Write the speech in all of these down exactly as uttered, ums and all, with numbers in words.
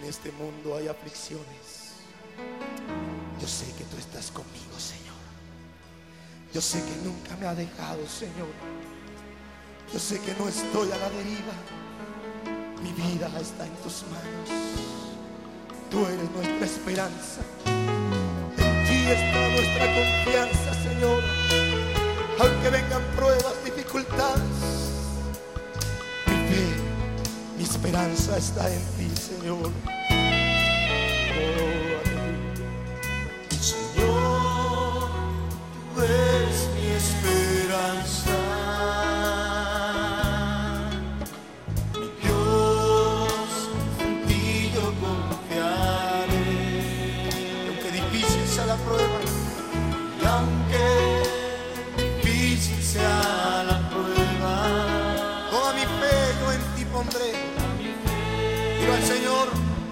en este mundo hay aflicciones, yo sé que tú estás conmigo, Señor. Yo sé que nunca me has dejado, Señor. Yo sé que no estoy a la deriva. Mi vida está en tus manos. Tú eres nuestra esperanza. En ti está nuestra confianza, Señor. Aunque vengan pruebas, dificultades, mi fe, mi esperanza está en ti, Señor. Oh, Señor, tú eres mi esperanza, mi Dios, en ti yo confiaré. y aunque difícil sea la prueba, Y aunque difícil sea la prueba, toda mi fe yo en ti pondré. Digo al Señor,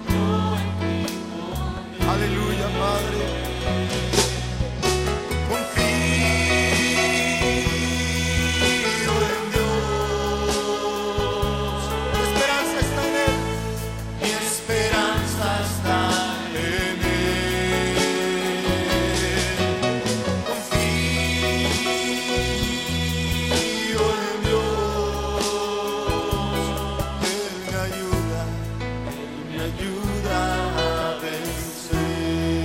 aleluya, Padre. confío en Dios. Mi esperanza está en Él. Mi esperanza está en Él. Confío en Dios. Él me ayuda. Él me ayuda a vencer.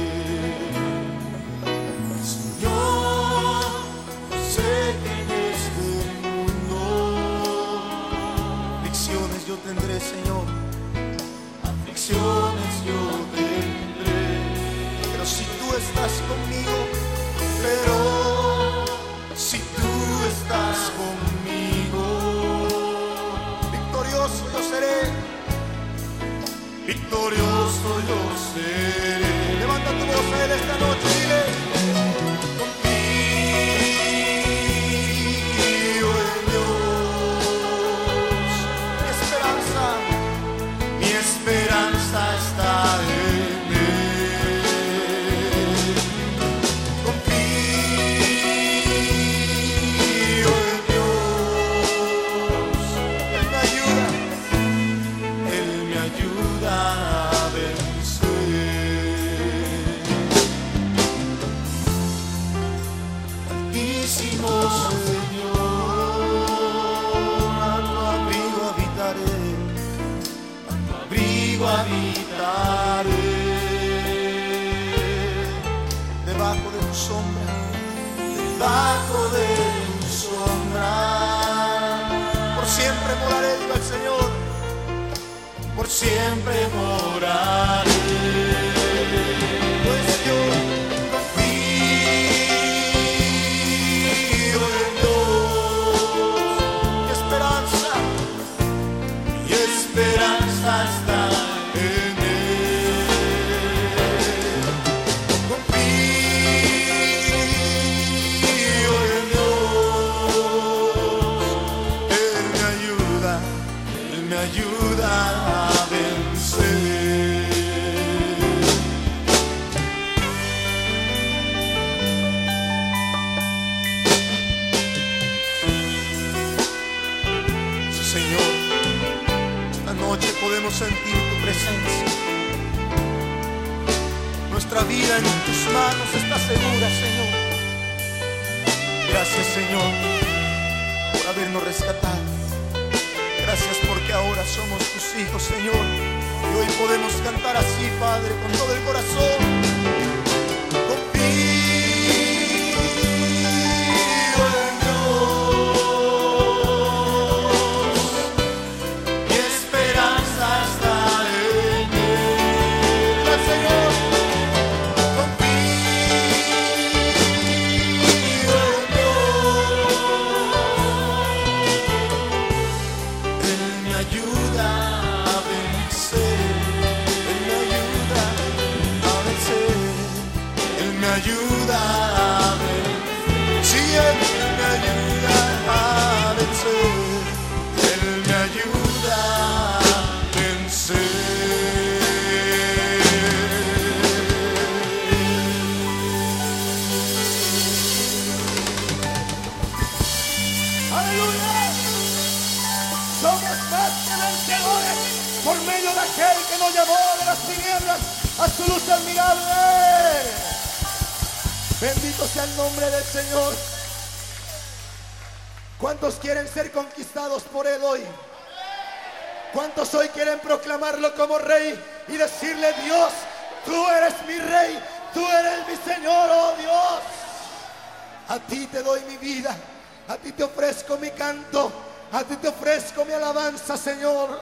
Señor, sé que en este mundo Aflicciones yo tendré, Señor, aflicciones yo tendré, pero si tú estás conmigo, pero si tú estás conmigo, victorioso yo seré. victorioso yo seré. Levanta tu voz a Él esta noche y dile: Confío en Dios. mi esperanza, Mi esperanza está en Él. Confío en Dios. Él me ayuda. Él me ayuda a vencer. Altísimo Señor, A tu abrigo habitaré. abrigo habitaré. Debajo de tu sombra, Debajo de tu sombra, por siempre moraré, digo al Señor. por siempre moraré. Pues yo Confío en Dios. mi esperanza, Mi esperanza está en Él. Confío en Dios. Él me ayuda. Él me ayuda a vencer. Sí, Señor, esta noche podemos sentir tu presencia. Nuestra vida en tus manos está segura, Señor. Gracias, Señor, por habernos rescatado. Gracias porque ahora somos tus hijos, Señor. Y hoy podemos cantar así, Padre, con todo el corazón. Confío en Dios. Mi esperanza está en Él. Señor, Confío en Dios. Él me ayuda a vencer. Él me ayuda a vencer. Él me ayuda a vencer. Sí, Él me ayuda a vencer. Él me ayuda a vencer. ¡Aleluya! Somos más que vencedores. por medio de aquel que nos llamó de las tinieblas a su luz admirable. Bendito sea el nombre del Señor. ¿Cuántos quieren ser conquistados por Él hoy? ¿Cuántos hoy quieren proclamarlo como Rey y decirle: Dios, tú eres mi Rey, tú eres mi Señor, oh Dios? A ti te doy mi vida, a ti te ofrezco mi canto, a ti te ofrezco mi alabanza, Señor.